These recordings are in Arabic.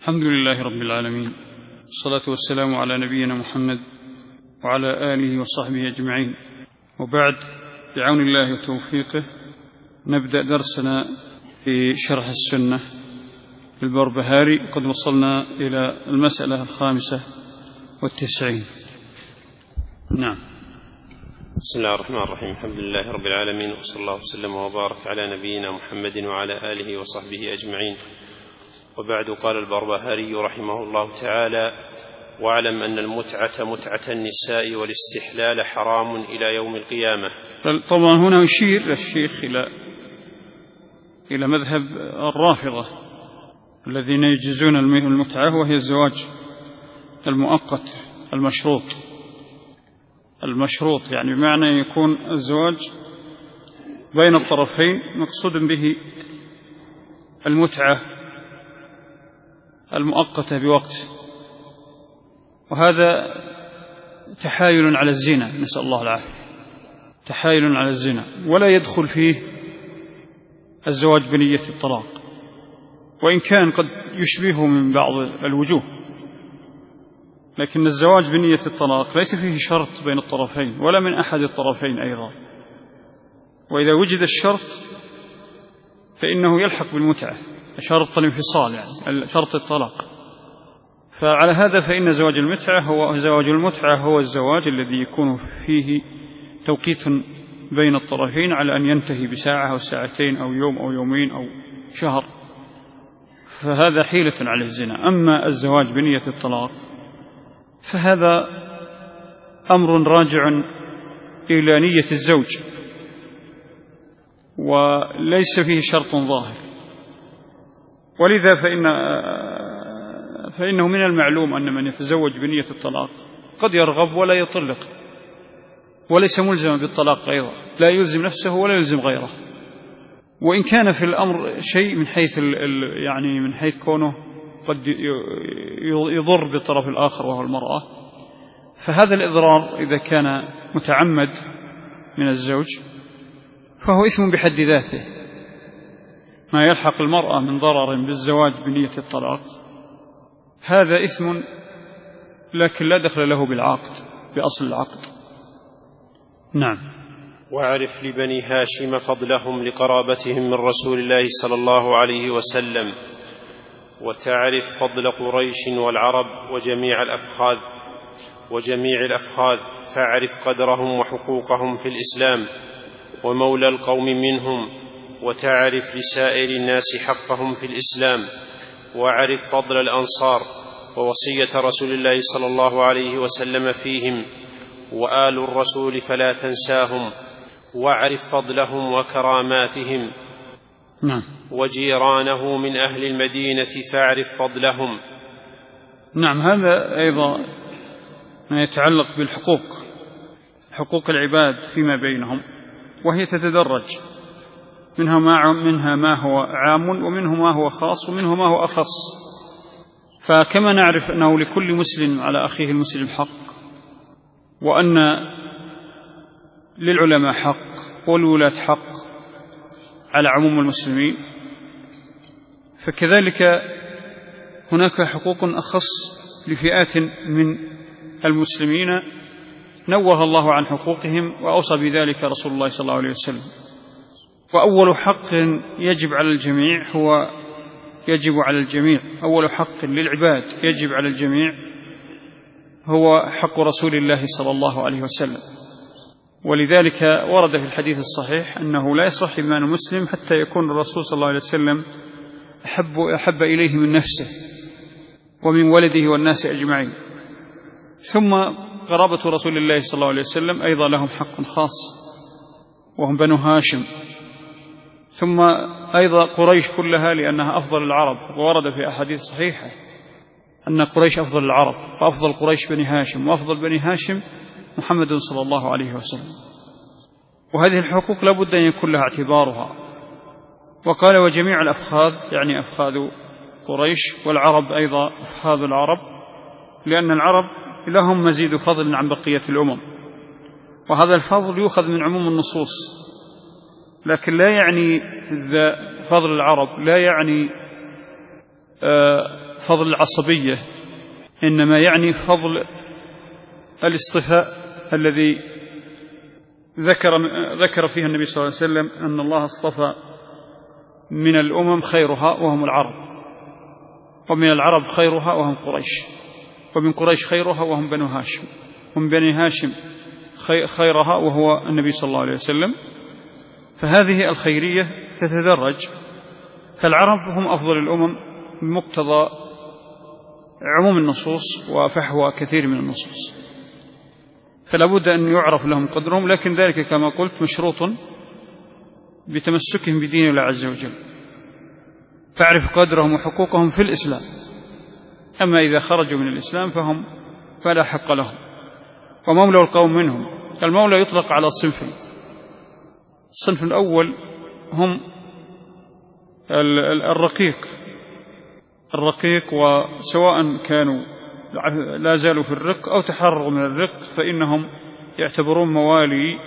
الحمد لله رب العالمين، والصلاة والسلام على نبينا محمد وعلى آله وصحبه أجمعين، وبعد، بعون الله وتوفيقه نبدأ درسنا في شرح السنة للبربهاري. قد وصلنا إلى المسألة 95. نعم. بسم الله الرحمن الرحيم. الحمد لله رب العالمين، وصلى الله وسلم وبارك على نبينا محمد وعلى آله وصحبه أجمعين. وبعد، قال البربهاري رحمه الله تعالى: واعلم أن المتعة متعة النساء والاستحلال حرام إلى يوم القيامة. طبعا هنا يشير الشيخ إلى مذهب الرافضة الذين يجزون المتعة، وهي الزواج المؤقت المشروط، يعني بمعنى يكون الزواج بين الطرفين مقصود به المتعة المؤقتة بوقت، وهذا تحايل على الزنا، نسأل الله العافية، تحايل على الزنا، ولا يدخل فيه الزواج بنية الطلاق، وإن كان قد يشبهه من بعض الوجوه، لكن الزواج بنية الطلاق ليس فيه شرط بين الطرفين ولا من أحد الطرفين أيضا، وإذا وجد الشرط فإنه يلحق بالمتعة، شرط الانفصال يعني شرط الطلاق. فعلى هذا فإن زواج المتعة هو الزواج الذي يكون فيه توقيت بين الطرفين على أن ينتهي بساعة أو ساعتين أو يوم أو يومين أو شهر، فهذا حيلة على الزنا. أما الزواج بنية الطلاق فهذا أمر راجع إلى نية الزوج، وليس فيه شرط ظاهر، ولذا فإنه من المعلوم أن من يتزوج بنية الطلاق قد يرغب ولا يطلق، وليس ملزما بالطلاق أيضا، لا يلزم نفسه ولا يلزم غيره، وإن كان في الأمر شيء من حيث كونه قد يضر بالطرف الآخر وهو المرأة، فهذا الإضرار إذا كان متعمد من الزوج فهو إثم بحد ذاته. ما يلحق المرأة من ضرر بالزواج بنية الطلاق هذا إثم، لكن لا دخل له بأصل العقد. نعم. واعرف لبني هاشم فضلهم لقرابتهم من رسول الله صلى الله عليه وسلم، وتعرف فضل قريش والعرب وجميع الأفخاذ، فاعرف قدرهم وحقوقهم في الإسلام ومولى القوم منهم، وتعرف لسائر الناس حقهم في الإسلام، واعرف فضل الأنصار ووصية رسول الله صلى الله عليه وسلم فيهم، وآل الرسول فلا تنساهم، واعرف فضلهم وكراماتهم. نعم. وجيرانه من أهل المدينة فاعرف فضلهم. نعم. هذا أيضا ما يتعلق حقوق العباد فيما بينهم، وهي تتدرج، منها ما هو عام، ومنه ما هو خاص، ومنه ما هو أخص. فكما نعرف أنه لكل مسلم على أخيه المسلم حق، وأن للعلماء حق والولاة حق على عموم المسلمين، فكذلك هناك حقوق أخص لفئات من المسلمين نوه الله عن حقوقهم وأوصى بذلك رسول الله صلى الله عليه وسلم. وأول حق يجب على الجميع، أول حق للعباد يجب على الجميع هو حق رسول الله صلى الله عليه وسلم. ولذلك ورد في الحديث الصحيح أنه لا يصح إيمان مسلم حتى يكون الرسول صلى الله عليه وسلم أحب إليه من نفسه ومن ولده والناس أجمعين. ثم قرابة رسول الله صلى الله عليه وسلم أيضا لهم حق خاص، وهم بنو هاشم. ثم أيضا قريش كلها لأنها أفضل العرب، وورد في أحاديث صحيحة أن قريش أفضل العرب، وأفضل قريش بني هاشم، وأفضل بني هاشم محمد صلى الله عليه وسلم. وهذه الحقوق لا بد أن يكون لها اعتبارها. وقال وجميع الأفخاذ، يعني أفخاذ قريش، والعرب أيضا أفخاذ العرب، لأن العرب لهم مزيد فضل عن بقية الأمم، وهذا الفضل يؤخذ من عموم النصوص، لكن لا يعني فضل العرب لا يعني فضل العصبية، إنما يعني فضل الاصطفاء الذي ذكر فيها النبي صلى الله عليه وسلم أن الله اصطفى من الأمم خيرها وهم العرب، ومن العرب خيرها وهم قريش، ومن قريش خيرها وهم بنو هاشم، ومن بني هاشم خيرها وهو النبي صلى الله عليه وسلم. فهذه الخيرية تتدرج، فالعرب هم أفضل الأمم بمقتضى عموم النصوص وفحوى كثير من النصوص، فلا بد أن يعرف لهم قدرهم، لكن ذلك كما قلت مشروط بتمسكهم بدين الله عز وجل، فاعرف قدرهم وحقوقهم في الإسلام. أما إذا خرجوا من الإسلام فلا حق لهم. ومولى القوم منهم، المولى يطلق على صنفين. الصنف الأول هم الرقيق، وسواء كانوا لا زالوا في الرق أو تحرروا من الرق فإنهم يعتبرون موالي،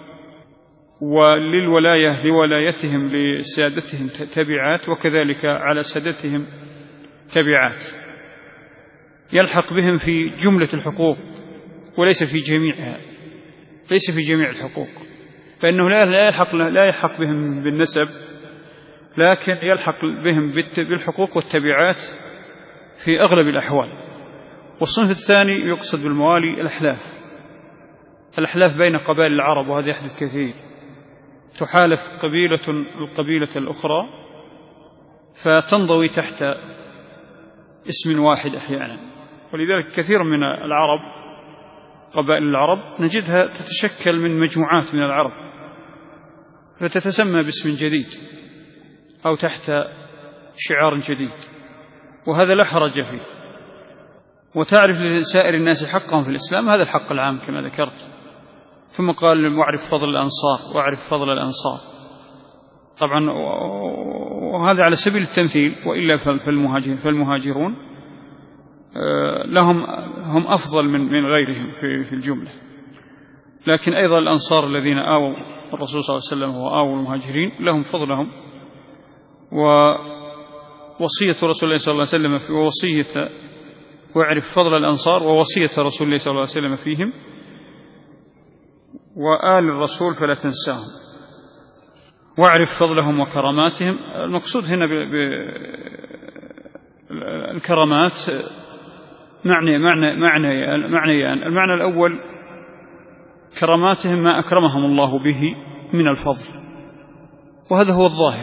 وللولاية لولايتهم لسادتهم تبعات، وكذلك على سادتهم تبعات، يلحق بهم في جملة الحقوق وليس في جميعها، ليس في جميع الحقوق، فإنه لا يلحق بهم بالنسب، لكن يلحق بهم بالحقوق والتبعات في أغلب الأحوال. والصنف الثاني يقصد بالموالي الأحلاف بين قبائل العرب، وهذا يحدث كثير، تحالف القبيلة الأخرى فتنضوي تحت اسم واحد أحيانا. ولذلك كثير من العرب، قبائل العرب نجدها تتشكل من مجموعات من العرب فتتسمى باسم جديد أو تحت شعار جديد، وهذا لا حرج فيه. وتعرف لسائر الناس حقهم في الإسلام، هذا الحق العام كما ذكرت. ثم قال واعرف فضل الأنصار، واعرف فضل الأنصار. طبعا وهذا على سبيل التمثيل، وإلا فالمهاجرون هم أفضل من غيرهم في الجملة. لكن أيضا الأنصار الذين آووا الرسول صلى الله عليه وسلم وآووا المهاجرين لهم فضلهم. ووصية رسول الله صلى الله عليه وسلم في وصية واعرف فضل الأنصار، ووصية رسول الله صلى الله عليه وسلم فيهم، وآل الرسول فلا تنساهم، واعرف فضلهم وكراماتهم. المقصود هنا بالكرامات معنيان. المعنى الأول كراماتهم ما أكرمهم الله به من الفضل، وهذا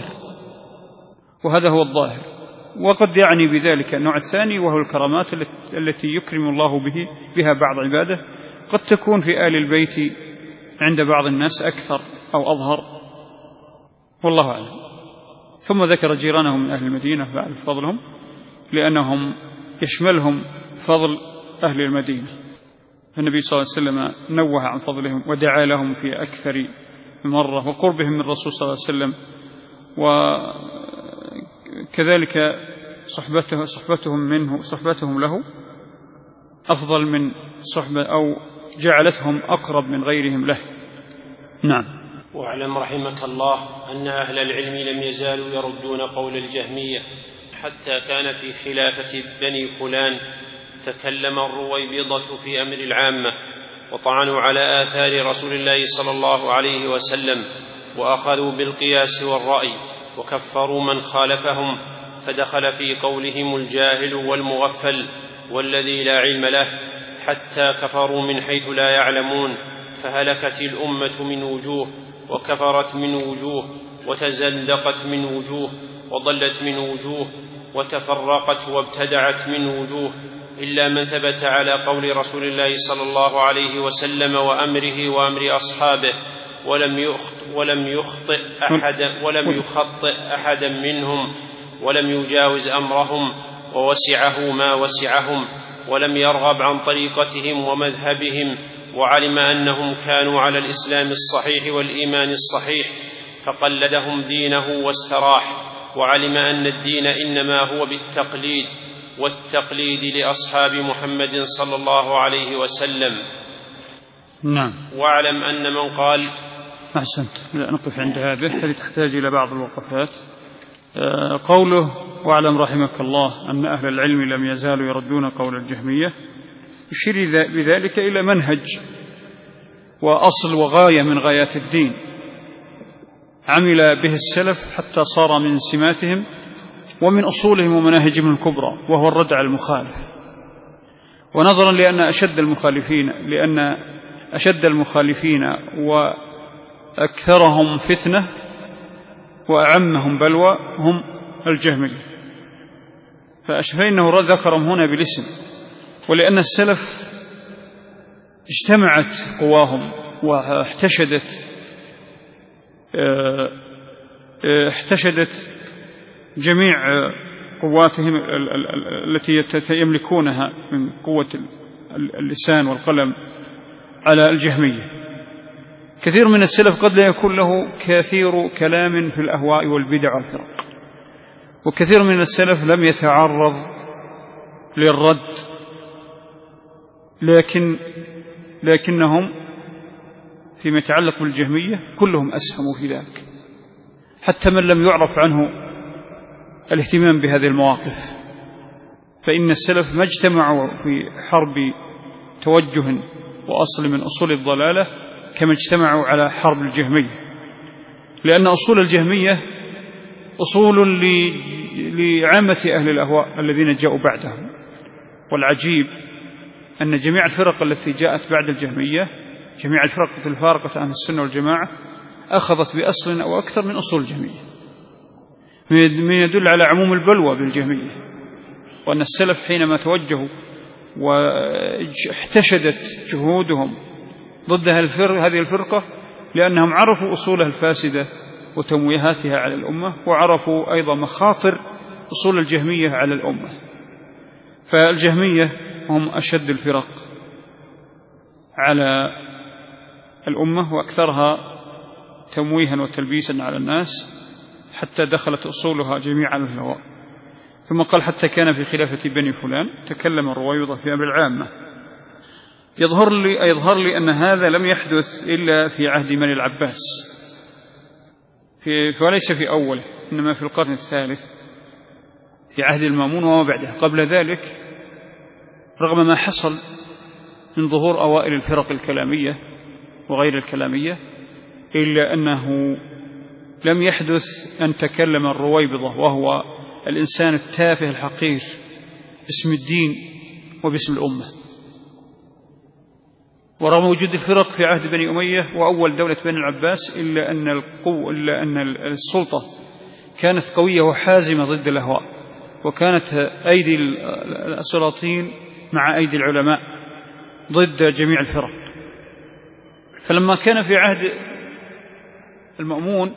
هو الظاهر، وقد يعني بذلك النوع الثاني، وهو الكرامات التي يكرم الله بها بعض عباده، قد تكون في آل البيت عند بعض الناس أكثر أو أظهر، والله أعلم. ثم ذكر جيرانهم من أهل المدينة بعد فضلهم، لأنهم يشملهم فضل أهل المدينة، فالنبي صلى الله عليه وسلم نوه عن فضلهم ودعا لهم في أكثر مرة، وقربهم من الرسول صلى الله عليه وسلم، وكذلك صحبتهم له أفضل من صحبة، أو جعلتهم أقرب من غيرهم له. نعم. واعلم رحمك الله أن أهل العلم لم يزالوا يردون قول الجهمية، حتى كان في خلافة بني فلان تكلم الرويبضة في أمر العامة، وطعنوا على آثار رسول الله صلى الله عليه وسلم، وأخذوا بالقياس والرأي، وكفروا من خالفهم، فدخل في قولهم الجاهل والمغفل والذي لا علم له، حتى كفروا من حيث لا يعلمون، فهلكت الأمة من وجوه، وكفرت من وجوه، وتزندقت من وجوه، وضلت من وجوه، وتفرقت وابتدعت من وجوه، إلا من ثبت على قول رسول الله صلى الله عليه وسلم وأمره وأمر أصحابه، ولم يخطئ أحدا منهم، ولم يجاوز أمرهم، ووسعه ما وسعهم، ولم يرغب عن طريقتهم ومذهبهم، وعلم أنهم كانوا على الإسلام الصحيح والإيمان الصحيح، فقلدهم دينه واستراح، وعلم أن الدين إنما هو بالتقليد، والتقليد لأصحاب محمد صلى الله عليه وسلم. نعم. واعلم أن من قال. أحسنت، نقف عند هذه تحتاج إلى بعض الوقفات. قوله واعلم رحمك الله أن أهل العلم لم يزالوا يردون قول الجهمية، يشير بذلك إلى منهج وأصل وغاية من غايات الدين عمل به السلف حتى صار من سماتهم ومن أصولهم ومناهجهم الكبرى، وهو الرد على المخالف. ونظرا لأن أشد المخالفين وأكثرهم فتنة وأعمهم بلوى هم الجهمية، فإنه ذكرهم هنا بالاسم، ولأن السلف اجتمعت قواهم واحتشدت جميع قواتهم التي يملكونها من قوة اللسان والقلم على الجهمية. كثير من السلف قد لا يكون له كثير كلام في الأهواء والبدع والفرق، وكثير من السلف لم يتعرض للرد، لكنهم فيما يتعلق بالجهمية كلهم أسهموا في ذلك، حتى من لم يعرف عنه الاهتمام بهذه المواقف. فإن السلف ما اجتمعوا في حرب توجه وأصل من أصول الضلالة كما اجتمعوا على حرب الجهمية، لأن أصول الجهمية أصول لعامة أهل الأهواء الذين جاءوا بعدهم. والعجيب أن جميع الفرق التي جاءت بعد الجهمية، جميع الفرق التي فارقت عن السنة والجماعة، أخذت بأصل أو أكثر من أصول الجهمية، من يدل على عموم البلوى بالجهمية. وأن السلف حينما توجهوا واحتشدت جهودهم ضد هذه الفرقة لأنهم عرفوا أصولها الفاسدة وتمويهاتها على الأمة، وعرفوا أيضا مخاطر أصول الجهمية على الأمة. فالجهمية هم أشد الفرق على الأمة وأكثرها تمويها وتلبيسا على الناس، حتى دخلت أصولها جميعا الهواء. ثم قال حتى كان في خلافة بني فلان تكلم الرويضة في أمر العامة. يظهر لي أن هذا لم يحدث إلا في عهد بني العباس، وليس في أوله، إنما في القرن الثالث في عهد المأمون وما بعده. قبل ذلك رغم ما حصل من ظهور أوائل الفرق الكلامية وغير الكلامية، إلا أنه لم يحدث أن تكلم الرويبضة، وهو الإنسان التافه الحقير، باسم الدين وباسم الأمة. ورغم وجود الفرق في عهد بني أمية وأول دولة بني العباس، إلا أن السلطة كانت قوية وحازمة ضد الأهواء، وكانت أيدي السلاطين مع أيدي العلماء ضد جميع الفرق. فلما كان في عهد المأمون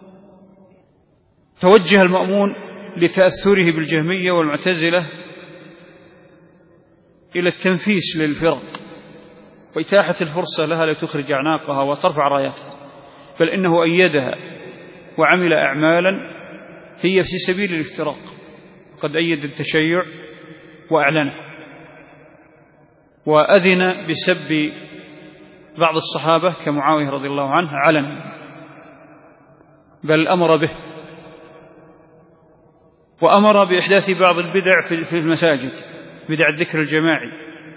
توجه المأمون لتأثره بالجهمية والمعتزلة إلى التنفيس للفرق وإتاحة الفرصة لها لتخرج أعناقها وترفع راياتها، بل إنه أيدها وعمل أعمالا هي في سبيل الافتراق، قد أيد التشيع وأعلنه، وأذن بسب بعض الصحابة كمعاوية رضي الله عنه علنا، بل أمر به، وأمر بإحداث بعض البدع في المساجد، بدع الذكر الجماعي،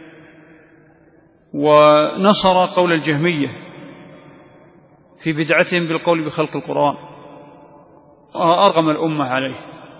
ونصر قول الجهمية في بدعتهم بالقول بخلق القرآن، وأرغم الأمة عليه.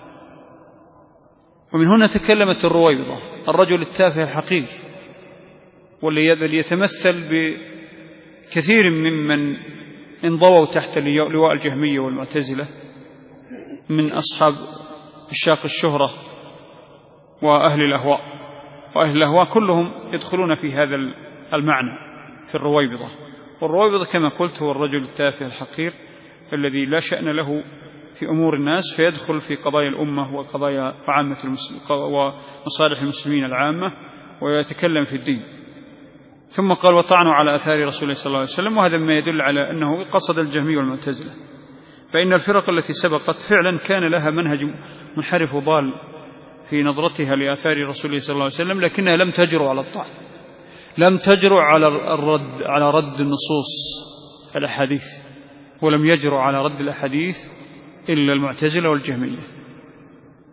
ومن هنا تكلمت الرويبضة، الرجل التافه الحقير، والذي يتمثل بكثير ممن انضووا تحت لواء الجهمية والمعتزلة من أصحاب الشاق الشهرة وأهل الأهواء، وأهل الأهواء كلهم يدخلون في هذا المعنى في الرويبضة. والرويبضة كما قلت هو الرجل التافه الحقير الذي لا شأن له في أمور الناس، فيدخل في قضايا الأمة وقضايا عامة ومصالح المسلمين العامة ويتكلم في الدين. ثم قال وطعنوا على آثار رسول الله صلى الله عليه وسلم، وهذا ما يدل على أنه قصد الجهمية والمعتزلة، فإن الفرق التي سبقت فعلا كان لها منهج منحرف ضال في نظرتها لآثار رسول الله صلى الله عليه وسلم، لكنها لم تجرؤ على الطعن، لم تجرؤ على رد النصوص الأحاديث، ولم يجرؤ على رد الأحاديث إلا المعتزلة والجهمية.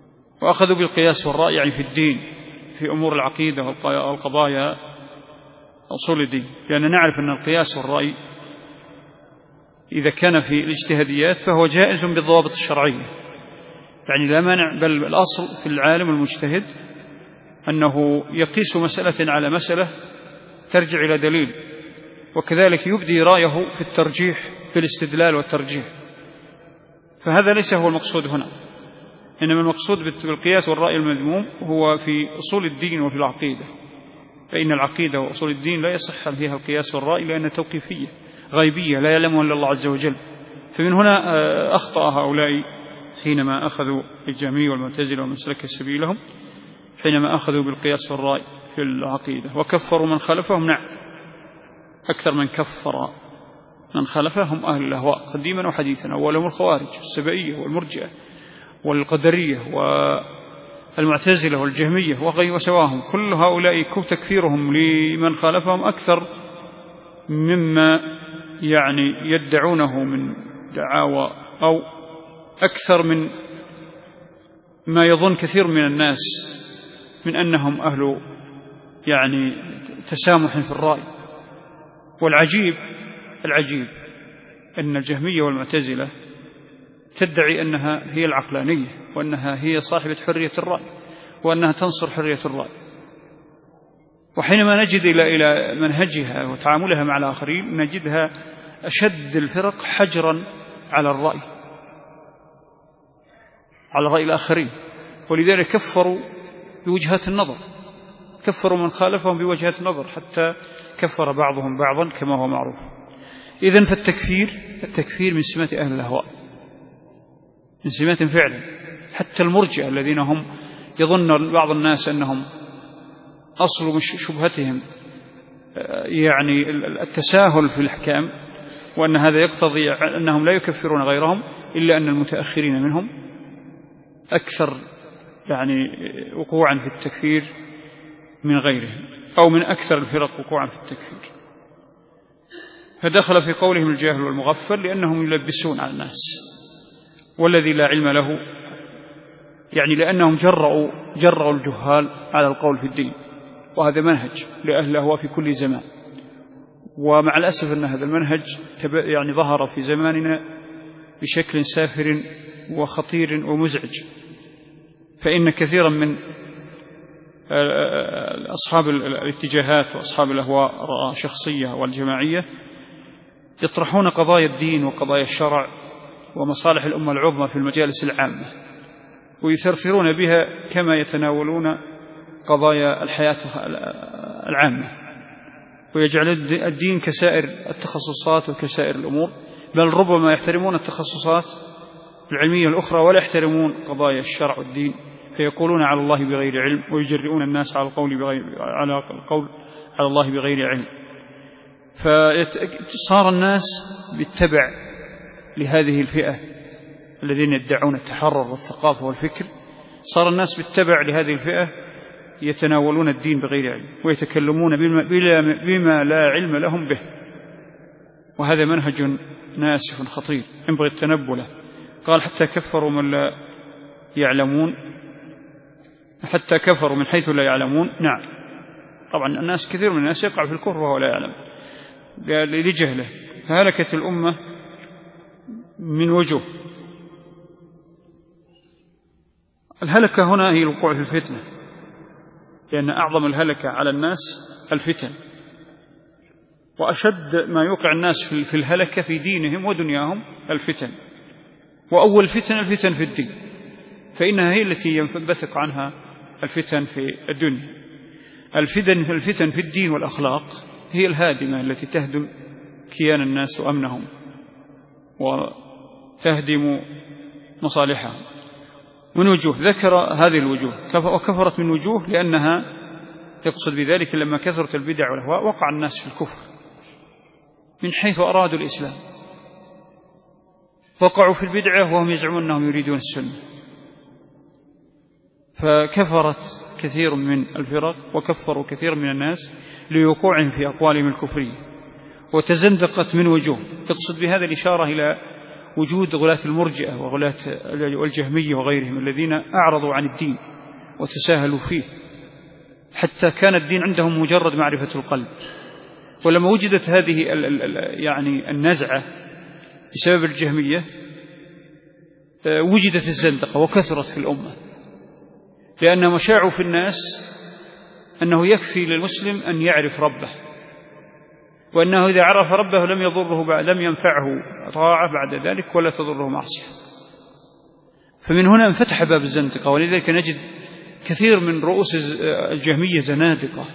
وأخذوا بالقياس والرأي يعني في الدين، في أمور العقيدة والقضايا أصول الدين، لأن نعرف أن القياس والرأي إذا كان في الاجتهاديات فهو جائز بالضوابط الشرعية، يعني لا مانع، بل الأصل في العالم المجتهد أنه يقيس مسألة على مسألة ترجع إلى دليل، وكذلك يبدي رأيه في الترجيح، في الاستدلال والترجيح. فهذا ليس هو المقصود هنا، إنما المقصود بالقياس والرأي المذموم هو في أصول الدين وفي العقيدة، فإن العقيدة وأصول الدين لا يصح فيها القياس والرأي لأنها توقيفية غيبية لا يعلمها إلا الله عز وجل. فمن هنا أخطأ هؤلاء حينما أخذوا الجهمية والمعتزلة والمسلك سبيلهم، حينما أخذوا بالقياس والرأي في العقيدة وكفروا من خلفهم. نعم، أكثر من كفر من خلفهم أهل الأهواء قديما وحديثا، أولهم الخوارج والسبائية والمرجئة والقدرية والمعتزلة والجهمية وسواهم، كل هؤلاء تكفيرهم لمن خالفهم أكثر مما يعني يدعونه من دعاوى، أو أكثر من ما يظن كثير من الناس من أنهم أهل يعني تسامح في الرأي. والعجيب أن الجهمية والمعتزلة تدعي أنها هي العقلانية، وأنها هي صاحبة حرية الرأي، وأنها تنصر حرية الرأي، وحينما نجد إلى منهجها وتعاملها مع الآخرين نجدها أشد الفرق حجرا على رأي الآخرين. ولذلك كفروا بوجهات النظر، كفروا من خالفهم بوجهات النظر، حتى كفر بعضهم بعضا كما هو معروف. إذن فالتكفير من سمات أهل الأهواء، من سمات فعلا. حتى المرجئة الذين هم يظن بعض الناس أنهم أصل شبهتهم يعني التساهل في الأحكام، وأن هذا يقتضي أنهم لا يكفرون غيرهم، إلا أن المتأخرين منهم أكثر يعني وقوعا في التكفير من غيرهم، أو من أكثر الفرق وقوعا في التكفير. فدخل في قولهم الجاهل والمغفل لأنهم يلبسون على الناس، والذي لا علم له، يعني لأنهم جرأوا الجهال على القول في الدين، وهذا منهج لأهل الأهواء في كل زمان. ومع الأسف أن هذا المنهج يعني ظهر في زماننا بشكل سافر وخطير ومزعج، فإن كثيرا من أصحاب الاتجاهات وأصحاب الأهواء الشخصية والجماعية يطرحون قضايا الدين وقضايا الشرع ومصالح الأمة العظمى في المجالس العامة، ويثرثرون بها كما يتناولون قضايا الحياة العامة، ويجعل الدين كسائر التخصصات وكسائر الأمور، بل ربما يحترمون التخصصات العلمية الأخرى ولا يحترمون قضايا الشرع والدين، فيقولون على الله بغير علم، ويجرئون الناس على القول على الله بغير علم. فصار الناس بالتبع لهذه الفئة الذين يدعون التحرر والثقافة والفكر، صار الناس بالتبع لهذه الفئة يتناولون الدين بغير علم، ويتكلمون بما لا علم لهم به، وهذا منهج ناسف خطير ينبغي التنبه له. قال حتى كفروا من لا يعلمون، حتى كفروا من حيث لا يعلمون. نعم، طبعا الناس كثير من الناس يقع في الكفر وهو لا يعلم لجهله، فهلكت الأمة من وجوه. الهلكة هنا هي الوقوع في الفتنة، لأن أعظم الهلكة على الناس الفتن، وأشد ما يوقع الناس في الهلكة في دينهم ودنياهم الفتن، وأول فتن الفتن في الدين، فإنها هي التي ينبثق عنها الفتن في الدنيا. الفتن في الدين والأخلاق هي الهادمة التي تهدم كيان الناس وأمنهم وتهدم مصالحهم. من وجوه ذكر هذه الوجوه، وكفرت من وجوه لأنها يقصد بذلك لما كثرت البدع والأهواء وقع الناس في الكفر من حيث أرادوا الإسلام، وقعوا في البدعة وهم يزعمون أنهم يريدون السنة، فكفرت كثير من الفرق وكفروا كثير من الناس لوقوعهم في أقوالهم الكفرية، وتزندقت من وجوه. تقصد بهذا الإشارة إلى وجود غلاة المرجئة وغلاة والجهمية وغيرهم الذين أعرضوا عن الدين وتساهلوا فيه، حتى كان الدين عندهم مجرد معرفة القلب. ولما وجدت هذه يعني النزعة بسبب الجهمية وجدت الزندقة وكثرت في الأمة، لأنهم شاعوا في الناس أنه يكفي للمسلم أن يعرف ربه، وأنه إذا عرف ربه لم ينفعه طاعة بعد ذلك ولا تضره معصية. فمن هنا انفتح باب الزندقة، ولذلك نجد كثير من رؤوس الجهمية زنادقة،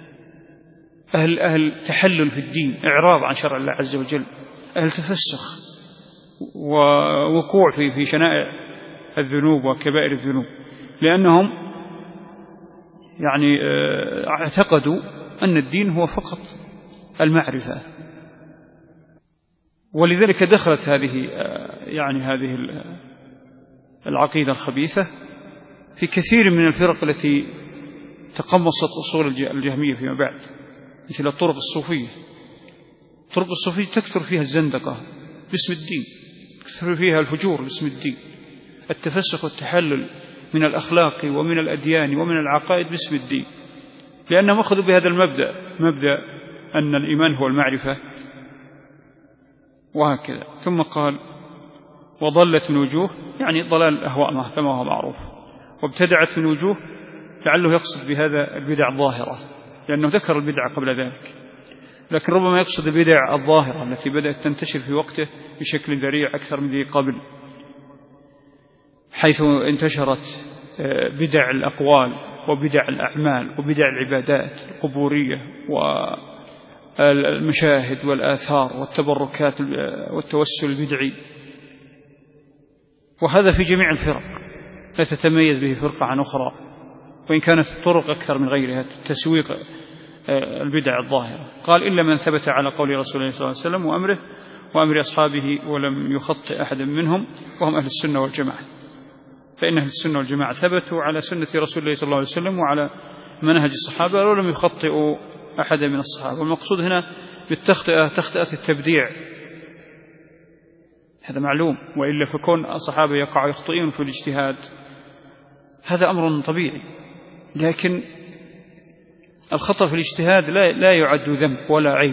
أهل تحلل في الدين، إعراض عن شرع الله عز وجل، أهل تفسخ ووقوع في شنائع الذنوب وكبائر الذنوب، لأنهم يعني اعتقدوا أن الدين هو فقط المعرفة. ولذلك دخلت هذه العقيدة الخبيثة في كثير من الفرق التي تقمصت أصول الجهمية فيما بعد، مثل الطرق الصوفية. الطرق الصوفية تكثر فيها الزندقة باسم الدين، تكثر فيها الفجور باسم الدين، التفسخ والتحلل من الأخلاق ومن الأديان ومن العقائد باسم الدين، لأنهم أخذوا بهذا مبدأ أن الإيمان هو المعرفة، وهكذا. ثم قال وضلت من وجوه، يعني ضلال الأهواء كما هو معروف، وابتدعت من وجوه، لعله يقصد بهذا البدع الظاهرة، لأنه ذكر البدع قبل ذلك، لكن ربما يقصد البدع الظاهرة التي بدأت تنتشر في وقته بشكل ذريع أكثر من ذي قبل، حيث انتشرت بدع الأقوال وبدع الأعمال وبدع العبادات القبورية والمشاهد والآثار والتبركات والتوسل البدعي. وهذا في جميع الفرق، لا تتميز به فرقة عن أخرى، وإن كانت الطرق أكثر من غيرها تسويق البدع الظاهرة. قال إلا من ثبت على قول رسول الله صلى الله عليه وسلم وأمره وأمر أصحابه ولم يخطئ أحد منهم، وهم أهل السنة والجماعة. فإن أهل السنة والجماعة ثبتوا على سنة رسول الله صلى الله عليه وسلم وعلى منهج الصحابة ولم يخطئوا أحد من الصحابة. والمقصود هنا بالتخطئة تخطئة التبديع، هذا معلوم، وإلا فكون الصحابة يخطئون في الاجتهاد هذا أمر طبيعي، لكن الخطأ في الاجتهاد لا يعد ذنب ولا عيب،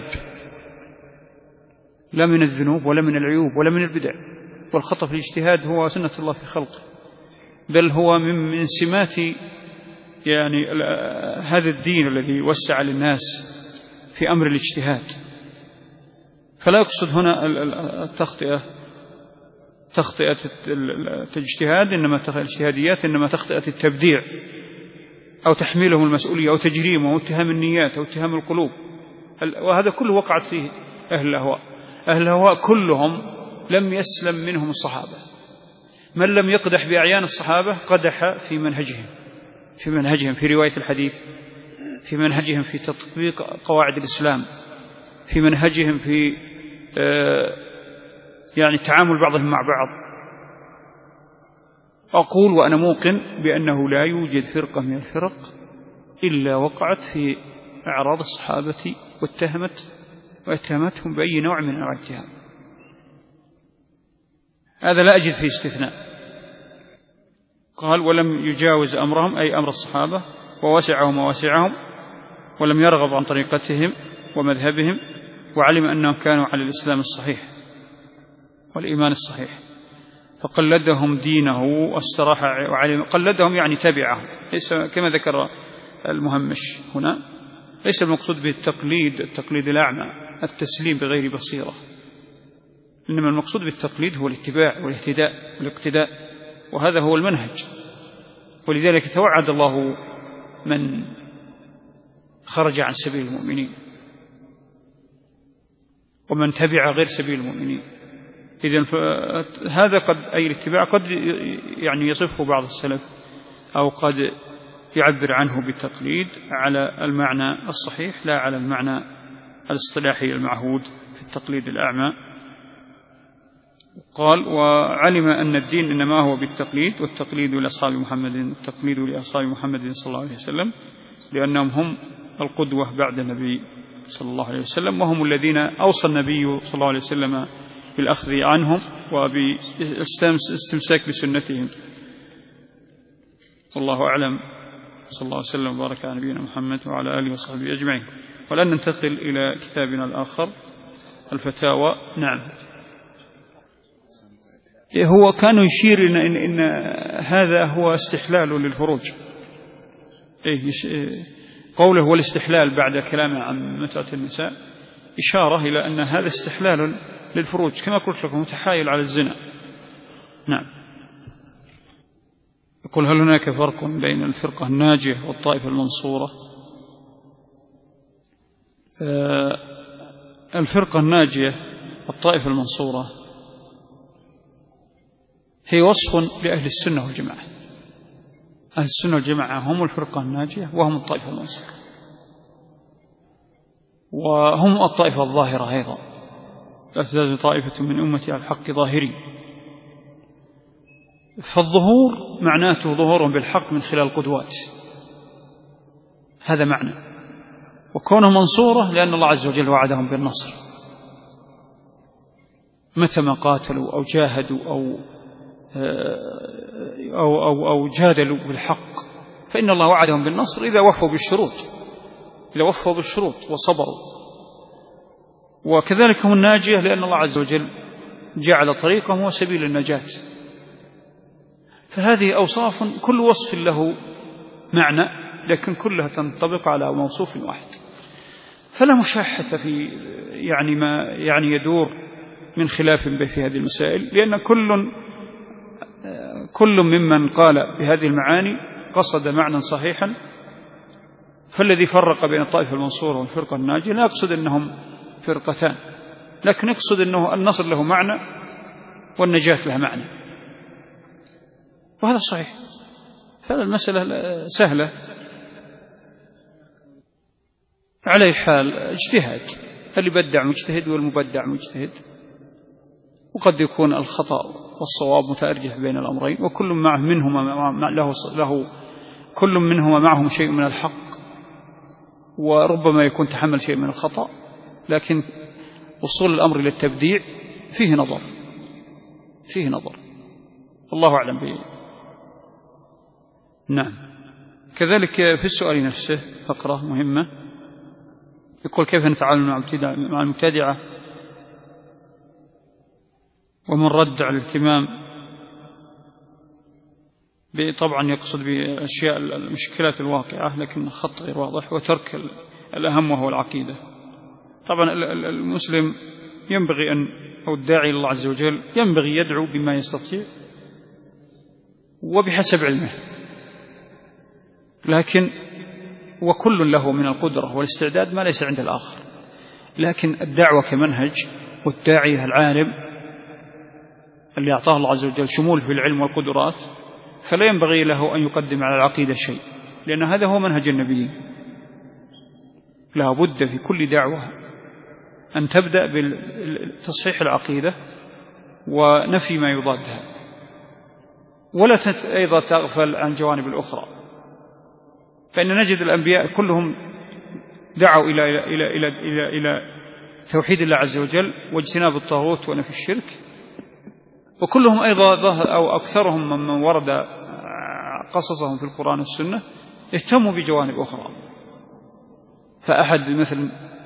لا من الذنوب ولا من العيوب ولا من البدع. والخطأ في الاجتهاد هو سنة الله في خلقه، بل هو من سمات يعني هذا الدين الذي وسع للناس في أمر الاجتهاد. فلا يقصد هنا تخطئة الاجتهاد، إنما تخطئة التبديع أو تحميلهم المسؤولية أو تجريمه أو اتهام النيات أو اتهام القلوب، وهذا كله وقعت فيه أهل الأهواء. أهل الأهواء كلهم لم يسلم منهم الصحابة، من لم يقدح بأعيان الصحابة قدح في منهجهم في رواية الحديث، في منهجهم في تطبيق قواعد الإسلام، في منهجهم في يعني تعامل بعضهم مع بعض. أقول وأنا موقن بأنه لا يوجد فرقة من الفرق إلا وقعت في أعراض الصحابة واتهمتهم بأي نوع من أنواع الاتهام، هذا لا أجد فيه استثناء. قال ولم يجاوز أمرهم أي أمر الصحابة ووسعهم ولم يرغب عن طريقتهم ومذهبهم، وعلم أنهم كانوا على الإسلام الصحيح والإيمان الصحيح، فقلدهم دينه واستراح وعلم. قلدهم يعني تبعهم، ليس كما ذكر المهمش هنا، ليس المقصود بالتقليد الأعمى التسليم بغير بصيرة، إنما المقصود بالتقليد هو الاتباع والاهتداء والاقتداء، وهذا هو المنهج. ولذلك توعد الله من خرج عن سبيل المؤمنين ومن تبع غير سبيل المؤمنين. إذن هذا أي الاتباع قد يعني يصفه بعض السلف أو قد يعبر عنه بالتقليد على المعنى الصحيح لا على المعنى الاصطلاحي المعهود في التقليد الأعمى. قال وعلم أن الدين إنما هو بالتقليد، والتقليد لأصحاب محمد صلى الله عليه وسلم، لأنهم هم القدوة بعد النبي صلى الله عليه وسلم، وهم الذين أوصى النبي صلى الله عليه وسلم بالأخذ عنهم وبالاستمساك بسنتهم. والله أعلم. صلى الله وسلم وبارك على نبينا محمد وعلى آله وصحبه أجمعين. والآن ننتقل إلى كتابنا الآخر الفتاوى. نعم. هو كان يشير إن هذا هو استحلال للفروج. قوله هو الاستحلال بعد كلامه عن متعة النساء إشارة إلى أن هذا استحلال للفروج كما قلت لكم متحايل على الزنا. نعم. يقول هل هناك فرق بين الفرقة الناجية والطائفة المنصورة؟ الفرقة الناجية والطائفة المنصورة هي وصف لأهل السنة والجماعة. أهل السنة والجماعة هم الفرقة الناجية وهم الطائفة المنصورة، وهم الطائفة الظاهرة أيضا. لا تزال طائفة من أمتي على الحق ظاهرين. فالظهور معناته ظهورهم بالحق من خلال القدوات، هذا معنى. وكونه منصورة لأن الله عز وجل وعدهم بالنصر متى ما قاتلوا أو جاهدوا أو جادلوا بالحق، فإن الله وعدهم بالنصر إذا وفوا بالشروط وصبروا. وكذلك هم الناجية لأن الله عز وجل جعل طريقهم هو سبيل النجاة. فهذه أوصاف كل وصف له معنى، لكن كلها تنطبق على موصوف واحد. فلا مشاحة في ما يدور من خلاف في هذه المسائل، لأن كل ممن قال بهذه المعاني قصد معنى صحيحا. فالذي فرق بين الطائفة المنصورة والفرقة الناجية لا يقصد أنهم فرقتان، لكن يقصد أنه النصر له معنى والنجاة لها معنى، وهذا صحيح. هذا المسألة سهلة. على حال اجتهاد، اللي بدع مجتهد والمبدع مجتهد، وقد يكون الخطأ والصواب متأرجح بين الأمرين، وكل منهما معهم شيء من الحق، وربما يكون تحمل شيء من الخطأ، لكن وصول الأمر إلى التبديع فيه نظر. الله أعلم به. نعم. كذلك في السؤال نفسه فقرة مهمة، يقول كيف نتعامل مع المبتدعة ومن رد على الاهتمام طبعا يقصد بأشياء المشكلات الواقعة، لكن خط غير واضح، وترك الأهم وهو العقيدة. طبعا المسلم ينبغي أو الداعي الله عز وجل ينبغي يدعو بما يستطيع وبحسب علمه، لكن وكل له من القدرة والاستعداد ما ليس عند الآخر. لكن الدعوة كمنهج، والداعية العالم اللي أعطاه الله عز وجل شمول في العلم والقدرات، فلا ينبغي له أن يقدم على العقيدة شيء، لأن هذا هو منهج النبي. لا بد في كل دعوة أن تبدأ بتصحيح العقيدة ونفي ما يضادها، ولا أيضا تغفل عن جوانب الأخرى. فإن نجد الأنبياء كلهم دعوا إلى توحيد الله عز وجل واجتناب الطاغوت ونفي الشرك، وكلهم أيضا أو أكثرهم من ورد قصصهم في القرآن والسنة اهتموا بجوانب أخرى. فأحد مثل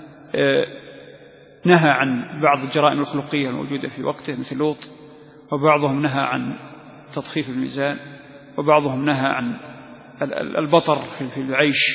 نهى عن بعض الجرائم الخلقية الموجودة في وقته مثل لوط، وبعضهم نهى عن تضخيف الميزان، وبعضهم نهى عن البطر في العيش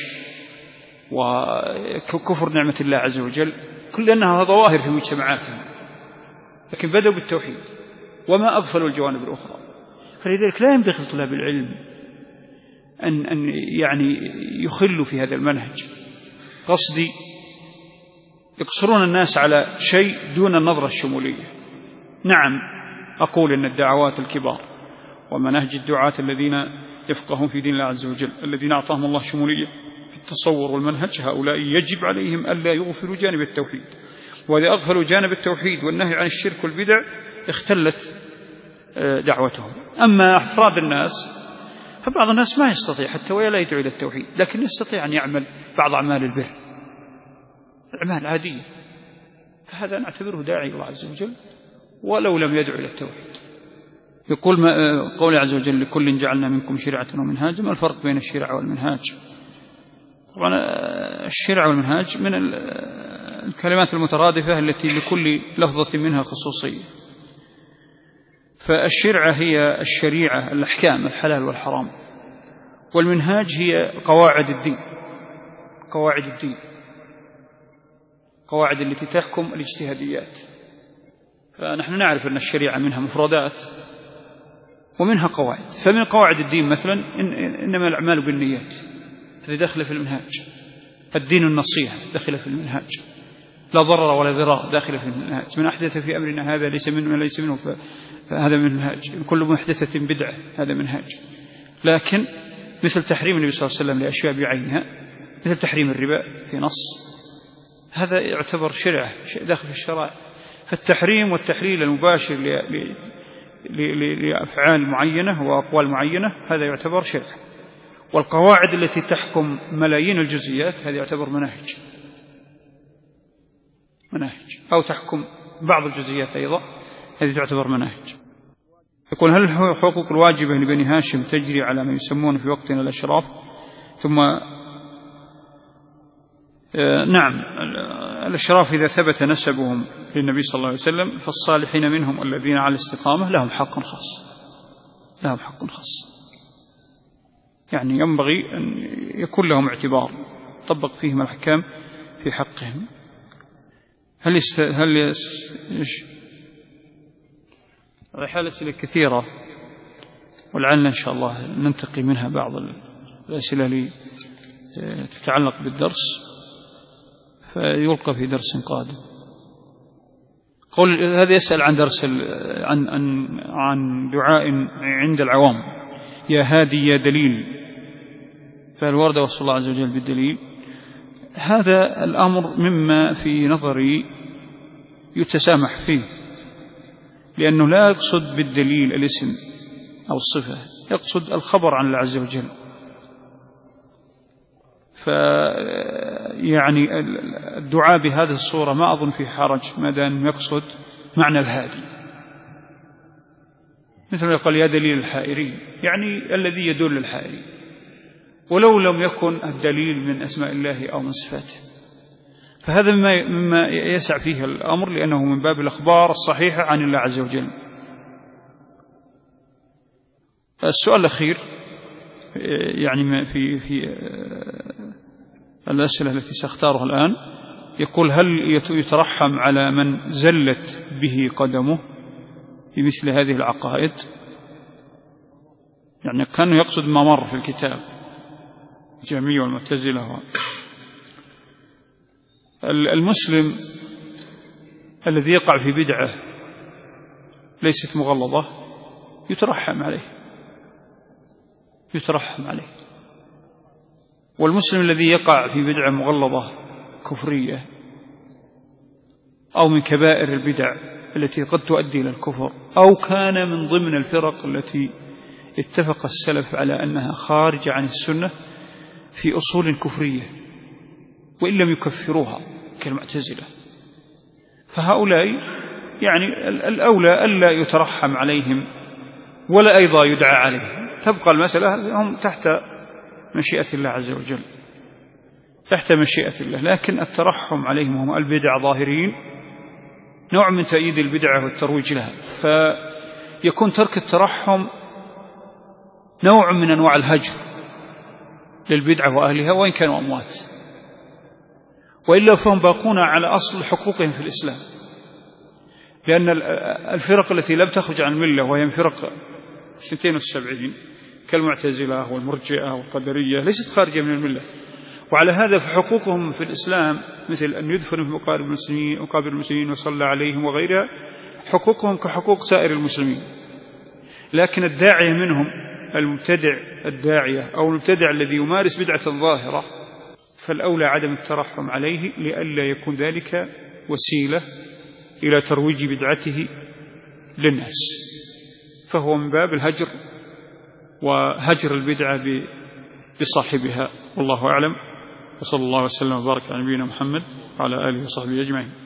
وكفر نعمة الله عز وجل، كل أنها ظواهر في مجتمعاتهم، لكن بدأوا بالتوحيد وما أغفلوا الجوانب الأخرى. فلذلك لا ينبغي لطلاب العلم أن يخلوا في هذا المنهج. قصدي يقصرون الناس على شيء دون النظرة الشمولية. نعم، أقول إن الدعوات الكبار ومنهج الدعاة الذين يفقهون في دين الله عز وجل الذين أعطاهم الله شمولية في التصور والمنهج، هؤلاء يجب عليهم ألا يغفلوا جانب التوحيد، وإذا أغفلوا جانب التوحيد والنهي عن الشرك والبدع اختلت دعوتهم. أما أفراد الناس فبعض الناس ما يستطيع حتى ولا يدعو إلى التوحيد، لكن يستطيع أن يعمل بعض أعمال البر، أعمال عادية، فهذا نعتبره داعي الله عز وجل ولو لم يدعو إلى التوحيد. يقول قول عز وجل لكل جعلنا منكم شرعة ومنهاجا، ما الفرق بين الشرع والمنهاج؟ طبعا الشرع والمنهاج من الكلمات المترادفة التي لكل لفظة منها خصوصية. فالشرعة هي الشريعة، الأحكام، الحلال والحرام، والمنهاج هي قواعد الدين، قواعد التي تحكم الاجتهاديات. فنحن نعرف أن الشريعة منها مفردات ومنها قواعد. فمن قواعد الدين مثلا إنما الأعمال بالنيات، هذه داخل في المنهاج. الدين النصيحة داخل في المنهاج. لا ضرر ولا ضرار داخل في المنهاج. من أحدث في أمرنا هذا ليس منه فهذا منهاج. كل محدثة بدعة هذا منهاج. لكن مثل تحريم النبي صلى الله عليه وسلم لأشياء بعينها، مثل تحريم الربا في نص، هذا يعتبر شرعة داخل في الشرائع. فالتحريم والتحليل المباشر لأفعال معينة وأقوال معينة هذا يعتبر شرع. والقواعد التي تحكم ملايين الجزئيات هذا يعتبر مناهج، أو تحكم بعض الجزئيات أيضا هذه تعتبر مناهج. يقول هل الحقوق الواجبة لبني هاشم تجري على ما يسمون في وقتنا الأشراف؟ ثم نعم، الأشراف إذا ثبت نسبهم للنبي صلى الله عليه وسلم فالصالحين منهم الذين على الاستقامة لهم حق خاص، يعني ينبغي أن يكون لهم اعتبار طبق فيهم الأحكام في حقهم. هذه أسئلة كثيرة، ولعلنا إن شاء الله ننتقي منها بعض الأسئلة اللي تتعلق بالدرس فيلقى في درس قادم. هذا يسأل عن درس عن دعاء عند العوام، يا هادي يا دليل، فهل ورد وصل الله عز وجل بالدليل؟ هذا الأمر مما في نظري يتسامح فيه، لأنه لا يقصد بالدليل الاسم أو الصفة، يقصد الخبر عن الله عز وجل. يعني الدعاء بهذه الصورة ما أظن في حرج ما دام يقصد معنى الهادي، مثل ما يقول يا دليل الحائرين، يعني الذي يدل الحائرين، ولو لم يكن الدليل من أسماء الله أو من صفاته. فهذا مما يسع فيه الأمر، لأنه من باب الأخبار الصحيحة عن الله عز وجل. السؤال الأخير يعني في الأسئلة التي سأختارها الآن، يقول هل يترحم على من زلت به قدمه في مثل هذه العقائد؟ يعني كان يقصد ما مر في الكتاب الجهمية والمعتزلة. المسلم الذي يقع في بدعة ليست مغلظة يترحم عليه، والمسلم الذي يقع في بدعة مغلظة كفرية أو من كبائر البدع التي قد تؤدي إلى الكفر، أو كان من ضمن الفرق التي اتفق السلف على أنها خارجة عن السنة في أصول كفرية وإن لم يكفروها كالمعتزلة، فهؤلاء يعني الأولى ألا يترحم عليهم ولا أيضا يدعى عليهم. تبقى المسألة هم تحت مشيئة الله عز وجل، تحت مشيئة الله، لكن الترحم عليهم هم البدع ظاهرين نوع من تأييد البدعة والترويج لها، فيكون ترك الترحم نوع من أنواع الهجر للبدعة وأهلها وإن كانوا أموات، وإلا فهم باقون على أصل حقوقهم في الإسلام، لأن الفرق التي لم تخرج عن الملة وهي فرق 72 كالمعتزلة والمرجئة والقدرية ليست خارجة من الملة، وعلى هذا فحقوقهم في الإسلام مثل أن يدفنوا في مقابر المسلمين وصلى عليهم وغيرها حقوقهم كحقوق سائر المسلمين. لكن الداعية منهم المبتدع الداعية أو المبتدع الذي يمارس بدعة ظاهرة فالأولى عدم الترحم عليه، لئلا يكون ذلك وسيلة إلى ترويج بدعته للناس، فهو من باب الهجر وهجر البدعة بصاحبها. والله أعلم، وصلى الله وسلم وبارك على نبينا محمد وعلى آله وصحبه أجمعين.